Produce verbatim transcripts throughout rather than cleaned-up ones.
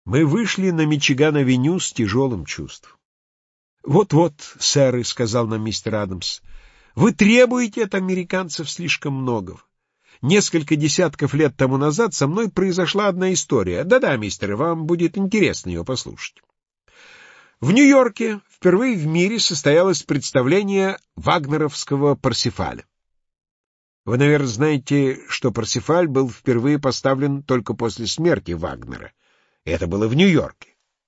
Мы вышли на Мичиган-авеню с тяжелым чувством. «Вот-вот, сэры», — сказал нам мистер Адамс, — «вы требуете от американцев слишком многого. Несколько десятков лет тому назад со мной произошла одна история. Да-да, мистеры, вам будет интересно ее послушать. В Нью-Йорке впервые в мире состоялось представление вагнеровского «Парсифаля». Вы, наверное, знаете, что «Парсифаль» был впервые поставлен только после смерти Вагнера. Это было в Нью-Йорке.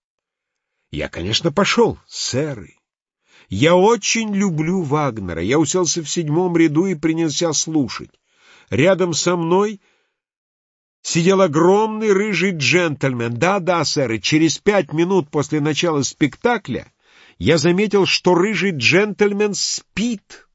Я, конечно, пошел, сэры. Я очень люблю Вагнера. Я уселся в седьмом ряду и принялся слушать. Рядом со мной сидел огромный рыжий джентльмен. Да-да, сэры, через пять минут после начала спектакля я заметил, что рыжий джентльмен спит.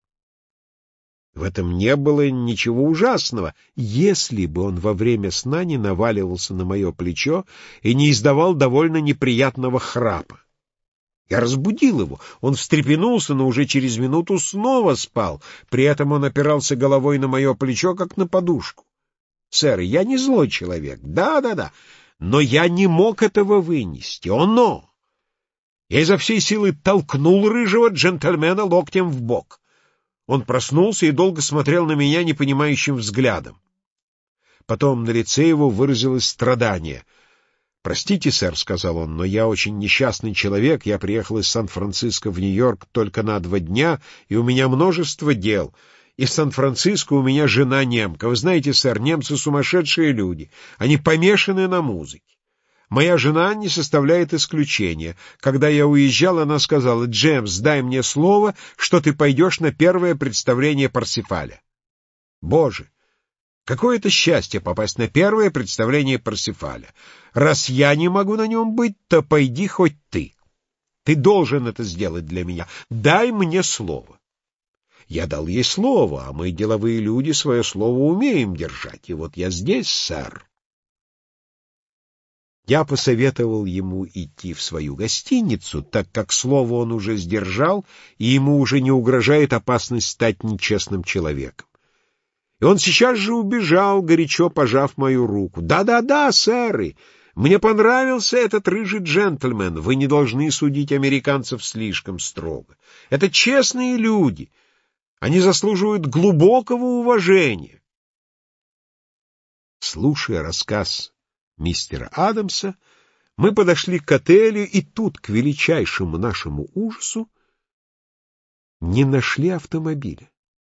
В этом не было ничего ужасного, если бы он во время сна не наваливался на мое плечо и не издавал довольно неприятного храпа. Я разбудил его. Он встрепенулся, но уже через минуту снова спал. При этом он опирался головой на мое плечо, как на подушку. Сэр, я не злой человек. Да-да-да. Но я не мог этого вынести. Оно! Я изо всей силы толкнул рыжего джентльмена локтем в бок. Он проснулся и долго смотрел на меня непонимающим взглядом. Потом на лице его выразилось страдание. «Простите, сэр», — сказал он, — «но я очень несчастный человек. Я приехал из Сан-Франциско в Нью-Йорк только на два дня, и у меня множество дел. Из Сан-Франциско у меня жена немка. Вы знаете, сэр, немцы сумасшедшие люди. Они помешаны на музыке. Моя жена не составляет исключения. Когда я уезжал, она сказала: «Джемс, дай мне слово, что ты пойдешь на первое представление Парсифаля». Боже, какое это счастье попасть на первое представление Парсифаля. Раз я не могу на нем быть, то пойди хоть ты. Ты должен это сделать для меня. Дай мне слово. Я дал ей слово, а мы, деловые люди, свое слово умеем держать. И вот я здесь, сэр. Я посоветовал ему идти в свою гостиницу, так как слово он уже сдержал, и ему уже не угрожает опасность стать нечестным человеком. И он сейчас же убежал, горячо пожав мою руку. «Да-да-да, сэры, мне понравился этот рыжий джентльмен. Вы не должны судить американцев слишком строго. Это честные люди. Они заслуживают глубокого уважения». Слушая рассказ мистера Адамса, мы подошли к отелю, и тут, к величайшему нашему ужасу, не нашли автомобиля.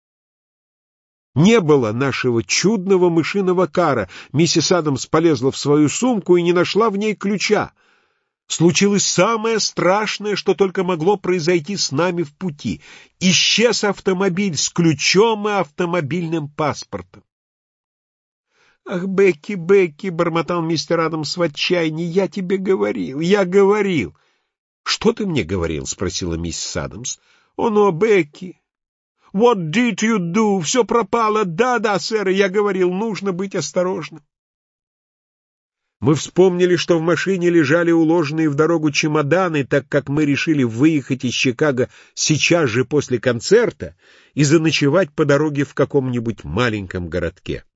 Не было нашего чудного мышиного кара. Миссис Адамс полезла в свою сумку и не нашла в ней ключа. Случилось самое страшное, что только могло произойти с нами в пути. Исчез автомобиль с ключом и автомобильным паспортом. «Ах, Бекки, Бекки!» — бормотал мистер Адамс в отчаянии. «Я тебе говорил, я говорил!» «Что ты мне говорил?» — спросила миссис Адамс. «О, но, Бекки! What did you do? Все пропало! Да-да, сэр, я говорил, нужно быть осторожным!» Мы вспомнили, что в машине лежали уложенные в дорогу чемоданы, так как мы решили выехать из Чикаго сейчас же после концерта и заночевать по дороге в каком-нибудь маленьком городке.